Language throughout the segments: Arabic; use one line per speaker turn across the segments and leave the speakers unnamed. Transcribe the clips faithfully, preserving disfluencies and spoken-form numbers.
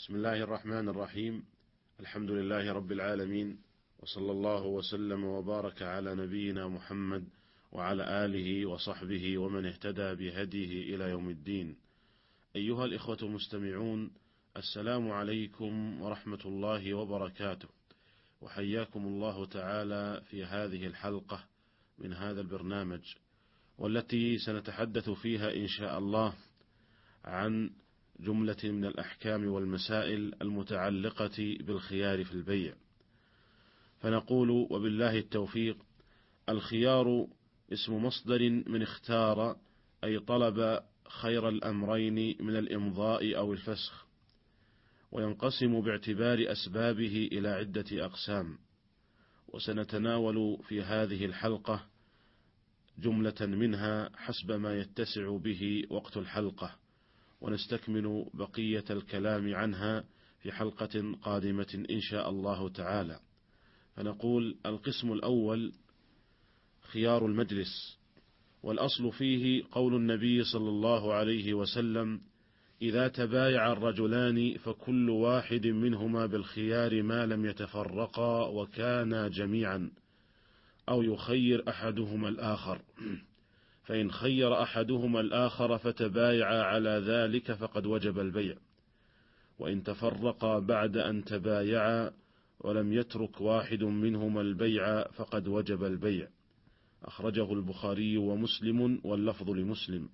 بسم الله الرحمن الرحيم. الحمد لله رب العالمين، وصلى الله وسلم وبارك على نبينا محمد وعلى آله وصحبه ومن اهتدى بهديه إلى يوم الدين. أيها الإخوة المستمعون، السلام عليكم ورحمة الله وبركاته، وحياكم الله تعالى في هذه الحلقة من هذا البرنامج، والتي سنتحدث فيها إن شاء الله عن جملة من الأحكام والمسائل المتعلقة بالخيار في البيع. فنقول وبالله التوفيق: الخيار اسم مصدر من اختار، أي طلب خير الأمرين من الإمضاء أو الفسخ، وينقسم باعتبار أسبابه إلى عدة أقسام، وسنتناول في هذه الحلقة جملة منها حسب ما يتسع به وقت الحلقة، ونستكمل بقية الكلام عنها في حلقة قادمة إن شاء الله تعالى. فنقول: القسم الأول خيار المجلس، والأصل فيه قول النبي صلى الله عليه وسلم: إذا تبايع الرجلان فكل واحد منهما بالخيار ما لم يتفرقا وكانا جميعا، أو يخير أحدهما الآخر، فإن خير أحدهما الآخر فتبايعا على ذلك فقد وجب البيع، وإن تفرقا بعد أن تبايعا ولم يترك واحد منهما البيع فقد وجب البيع. أخرجه البخاري ومسلم، واللفظ لمسلم.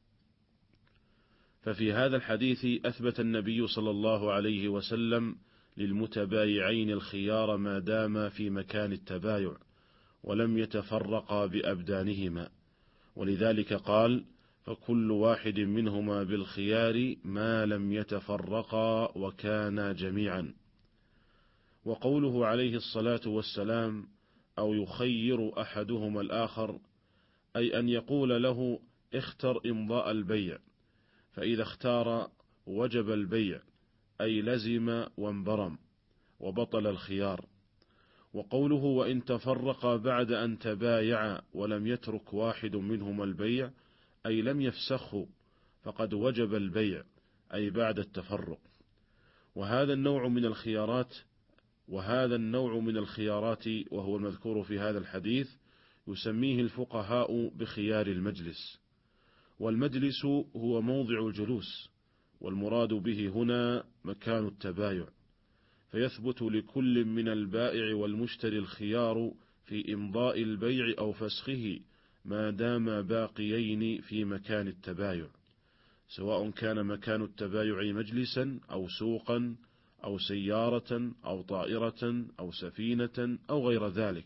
ففي هذا الحديث أثبت النبي صلى الله عليه وسلم للمتبايعين الخيار ما دام في مكان التبايع ولم يتفرقا بأبدانهما، ولذلك قال: فكل واحد منهما بالخيار ما لم يتفرقا وكانا جميعا. وقوله عليه الصلاة والسلام: أو يخير أحدهما الآخر، أي أن يقول له: اختر إمضاء البيع، فإذا اختار وجب البيع، أي لزم وانبرم وبطل الخيار. وقوله: وإن تفرقا بعد أن تبايعا ولم يترك واحد منهما البيع، أي لم يفسخه فقد وجب البيع، أي بعد التفرق. وهذا النوع من الخيارات وهذا النوع من الخيارات وهو المذكور في هذا الحديث يسميه الفقهاء بخيار المجلس. والمجلس هو موضع الجلوس، والمراد به هنا مكان التبايع، فيثبت لكل من البائع والمشتري الخيار في إمضاء البيع أو فسخه ما دام باقيين في مكان التبايع، سواء كان مكان التبايع مجلسا أو سوقا أو سيارة أو طائرة أو سفينة أو غير ذلك.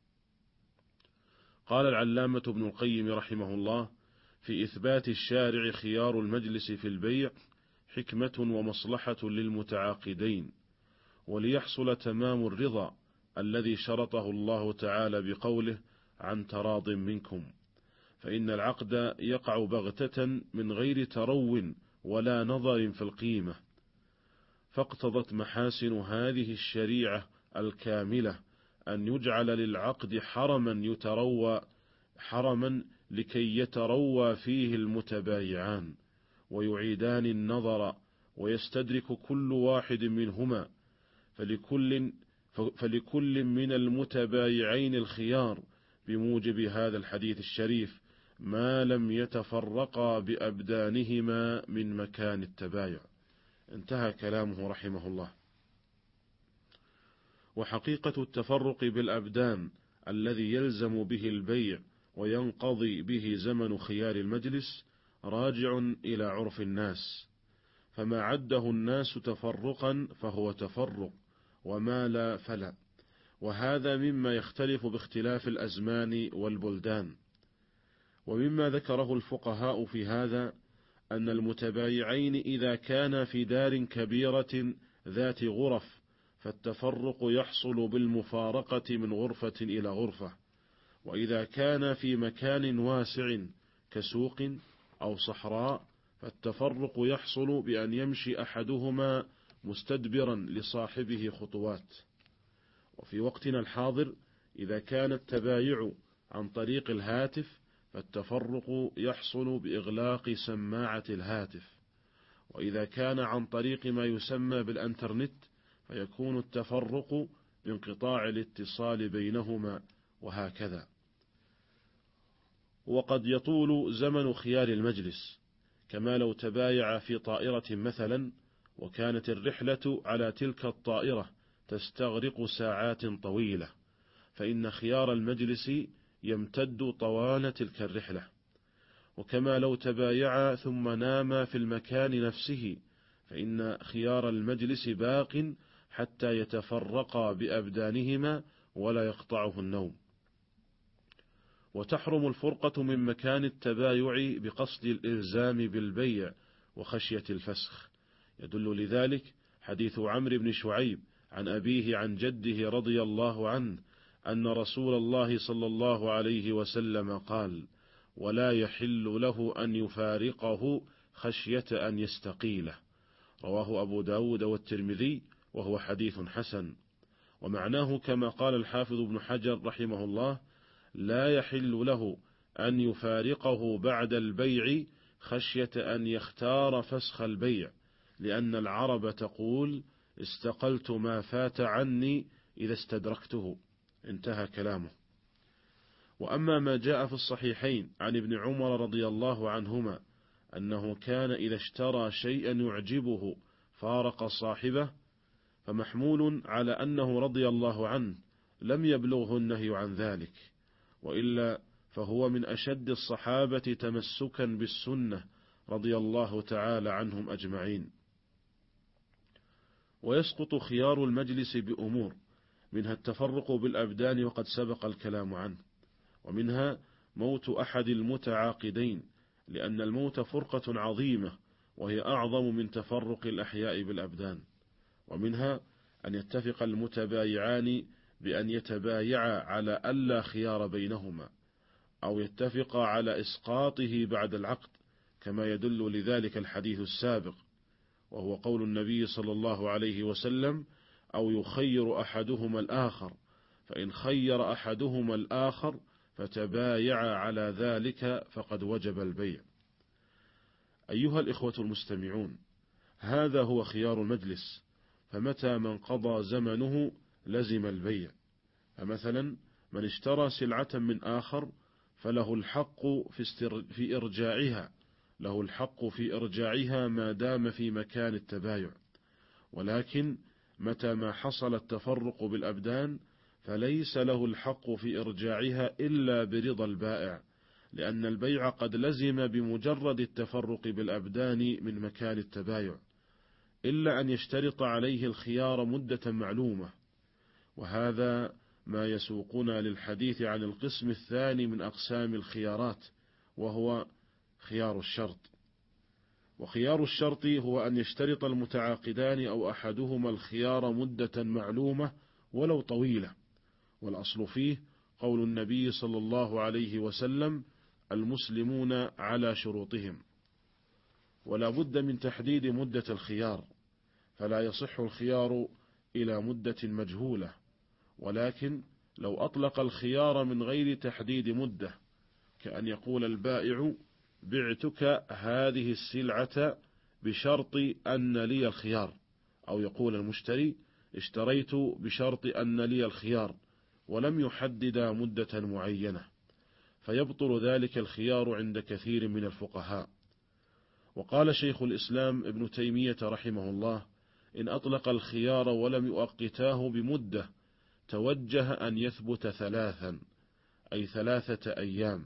قال العلامة ابن القيم رحمه الله: في إثبات الشارع خيار المجلس في البيع حكمة ومصلحة للمتعاقدين، وليحصل تمام الرضا الذي شرطه الله تعالى بقوله: عن تراض منكم، فإن العقد يقع بغتة من غير ترو ولا نظر في القيمة، فاقتضت محاسن هذه الشريعة الكاملة أن يجعل للعقد حرما يتروى حرما لكي يتروى فيه المتبايعان ويعيدان النظر ويستدرك كل واحد منهما، فلكل, فلكل من المتبايعين الخيار بموجب هذا الحديث الشريف ما لم يتفرقا بأبدانهما من مكان التبايع. انتهى كلامه رحمه الله. وحقيقة التفرق بالأبدان الذي يلزم به البيع وينقضي به زمن خيار المجلس راجع إلى عرف الناس، فما عده الناس تفرقا فهو تفرق، وما لا فلا، وهذا مما يختلف باختلاف الأزمان والبلدان. ومما ذكره الفقهاء في هذا أن المتبايعين إذا كان في دار كبيرة ذات غرف فالتفرق يحصل بالمفارقة من غرفة إلى غرفة، وإذا كان في مكان واسع كسوق أو صحراء فالتفرق يحصل بأن يمشي أحدهما مستدبرا لصاحبه خطوات. وفي وقتنا الحاضر إذا كان التبايع عن طريق الهاتف فالتفرق يحصل بإغلاق سماعة الهاتف، وإذا كان عن طريق ما يسمى بالأنترنت فيكون التفرق بانقطاع الاتصال بينهما، وهكذا. وقد يطول زمن خيار المجلس، كما لو تبايع في طائرة مثلا، وكانت الرحلة على تلك الطائرة تستغرق ساعات طويلة، فإن خيار المجلس يمتد طوال تلك الرحلة. وكما لو تبايعا ثم ناما في المكان نفسه، فإن خيار المجلس باق حتى يتفرقا بأبدانهما ولا يقطعه النوم. وتحرم الفرقة من مكان التبايع بقصد الإلزام بالبيع وخشية الفسخ. يدل لذلك حديث عمرو بن شعيب عن أبيه عن جده رضي الله عنه أن رسول الله صلى الله عليه وسلم قال: ولا يحل له أن يفارقه خشية أن يستقيله. رواه أبو داود والترمذي، وهو حديث حسن. ومعناه كما قال الحافظ ابن حجر رحمه الله: لا يحل له أن يفارقه بعد البيع خشية أن يختار فسخ البيع، لأن العرب تقول: استقلت ما فات عني إذا استدركته. انتهى كلامه. وأما ما جاء في الصحيحين عن ابن عمر رضي الله عنهما أنه كان إذا اشترى شيئا يعجبه فارق صاحبه، فمحمول على أنه رضي الله عنه لم يبلغه النهي عن ذلك، وإلا فهو من أشد الصحابة تمسكا بالسنة رضي الله تعالى عنهم أجمعين. ويسقط خيار المجلس بأمور، منها التفرق بالأبدان وقد سبق الكلام عنه، ومنها موت أحد المتعاقدين، لأن الموت فرقة عظيمة وهي أعظم من تفرق الأحياء بالأبدان. ومنها أن يتفق المتبايعان بأن يتبايعا على ألا خيار بينهما، أو يتفقا على إسقاطه بعد العقد، كما يدل لذلك الحديث السابق، وهو قول النبي صلى الله عليه وسلم: أو يخير أحدهما الآخر، فإن خير أحدهما الآخر فتبايع على ذلك فقد وجب البيع. أيها الإخوة المستمعون، هذا هو خيار المجلس، فمتى من قضى زمنه لزم البيع. فمثلا من اشترى سلعة من آخر فله الحق في, استر... في إرجاعها له الحق في إرجاعها ما دام في مكان التبايع، ولكن متى ما حصل التفرق بالأبدان فليس له الحق في إرجاعها إلا برضا البائع، لأن البيع قد لزم بمجرد التفرق بالأبدان من مكان التبايع، إلا أن يشترط عليه الخيار مدة معلومة. وهذا ما يسوقنا للحديث عن القسم الثاني من أقسام الخيارات، وهو خيار الشرط. وخيار الشرط هو أن يشترط المتعاقدان أو أحدهما الخيار مدة معلومة ولو طويلة، والأصل فيه قول النبي صلى الله عليه وسلم: المسلمون على شروطهم. ولا بد من تحديد مدة الخيار، فلا يصح الخيار إلى مدة مجهولة، ولكن لو أطلق الخيار من غير تحديد مدة، كأن يقول البائع: بعتك هذه السلعة بشرط أن لي الخيار، أو يقول المشتري: اشتريت بشرط أن لي الخيار، ولم يحدد مدة معينة، فيبطل ذلك الخيار عند كثير من الفقهاء. وقال شيخ الإسلام ابن تيمية رحمه الله: إن أطلق الخيار ولم يؤقتاه بمدة توجه أن يثبت ثلاثا، أي ثلاثة أيام،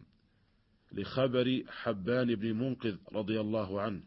لخبر حبان بن منقذ رضي الله عنه،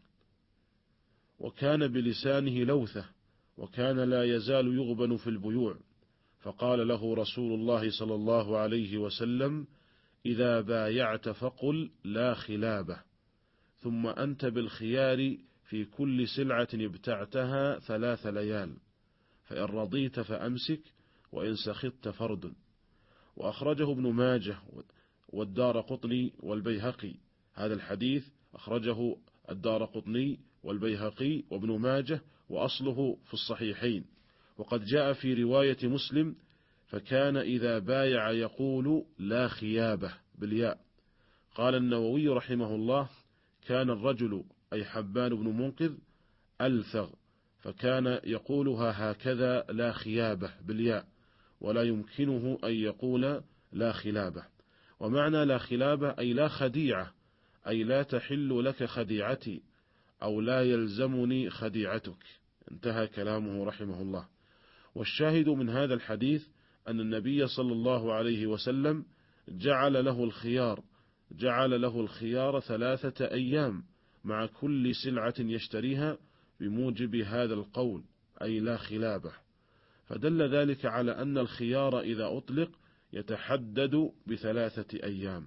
وكان بلسانه لوثة، وكان لا يزال يغبن في البيوع، فقال له رسول الله صلى الله عليه وسلم: إذا بايعت فقل لا خلابة، ثم أنت بالخيار في كل سلعة ابتعتها ثلاث ليال، فإن رضيت فأمسك، وإن سخطت فرد. وأخرجه ابن ماجه والدارقطني والبيهقي. هذا الحديث أخرجه الدارقطني والبيهقي وابن ماجه، وأصله في الصحيحين. وقد جاء في رواية مسلم: فكان إذا بايع يقول لا خيابة بالياء. قال النووي رحمه الله: كان الرجل أي حبان بن منقذ ألثغ، فكان يقولها هكذا لا خيابة بالياء، ولا يمكنه أن يقول لا خلابة. ومعنى لا خلابة أي لا خديعة، أي لا تحل لك خديعتي، أو لا يلزمني خديعتك. انتهى كلامه رحمه الله. والشاهد من هذا الحديث أن النبي صلى الله عليه وسلم جعل له الخيار جعل له الخيار ثلاثة أيام مع كل سلعة يشتريها بموجب هذا القول، أي لا خلابة. فدل ذلك على أن الخيار إذا أطلق يتحدد بثلاثة أيام.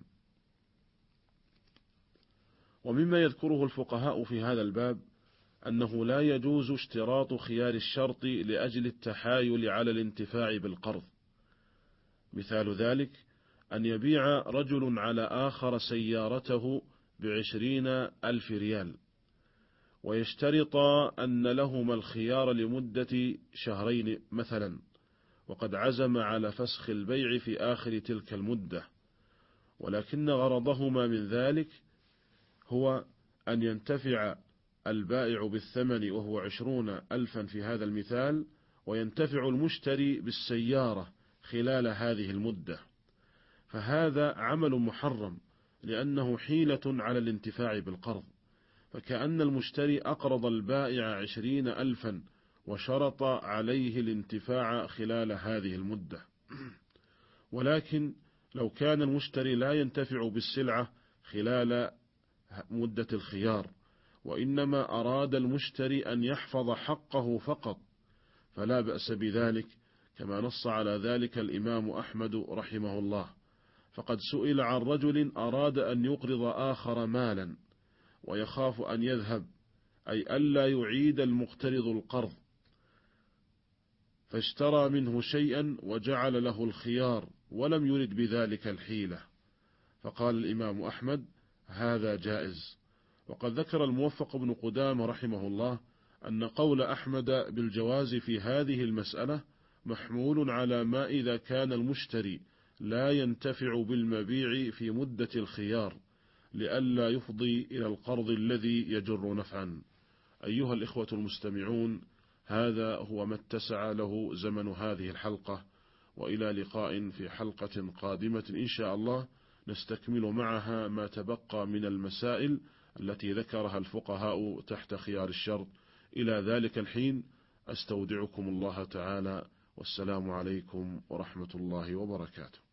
ومما يذكره الفقهاء في هذا الباب أنه لا يجوز اشتراط خيار الشرط لأجل التحايل على الانتفاع بالقرض. مثال ذلك أن يبيع رجل على آخر سيارته بعشرين ألف ريال، ويشترط أن لهما الخيار لمدة شهرين مثلا، وقد عزم على فسخ البيع في آخر تلك المدة، ولكن غرضهما من ذلك هو أن ينتفع البائع بالثمن وهو عشرون ألفا في هذا المثال، وينتفع المشتري بالسيارة خلال هذه المدة، فهذا عمل محرم لأنه حيلة على الانتفاع بالقرض، فكأن المشتري أقرض البائع عشرين ألفا وشرط عليه الانتفاع خلال هذه المدة. ولكن لو كان المشتري لا ينتفع بالسلعة خلال مدة الخيار، وإنما أراد المشتري أن يحفظ حقه فقط، فلا بأس بذلك، كما نص على ذلك الإمام أحمد رحمه الله. فقد سئل عن رجل أراد أن يقرض آخر مالا ويخاف أن يذهب، أي ألا يعيد المقترض القرض، فاشترى منه شيئا وجعل له الخيار ولم يرد بذلك الحيلة، فقال الإمام أحمد هذا جائز. وقد ذكر الموفق بن قدامة رحمه الله أن قول أحمد بالجواز في هذه المسألة محمول على ما إذا كان المشتري لا ينتفع بالمبيع في مدة الخيار لئلا يفضي إلى القرض الذي يجر نفعا. أيها الإخوة المستمعون، هذا هو ما اتسع له زمن هذه الحلقة، وإلى لقاء في حلقة قادمة إن شاء الله نستكمل معها ما تبقى من المسائل التي ذكرها الفقهاء تحت خيار الشرط. إلى ذلك الحين أستودعكم الله تعالى، والسلام عليكم ورحمة الله وبركاته.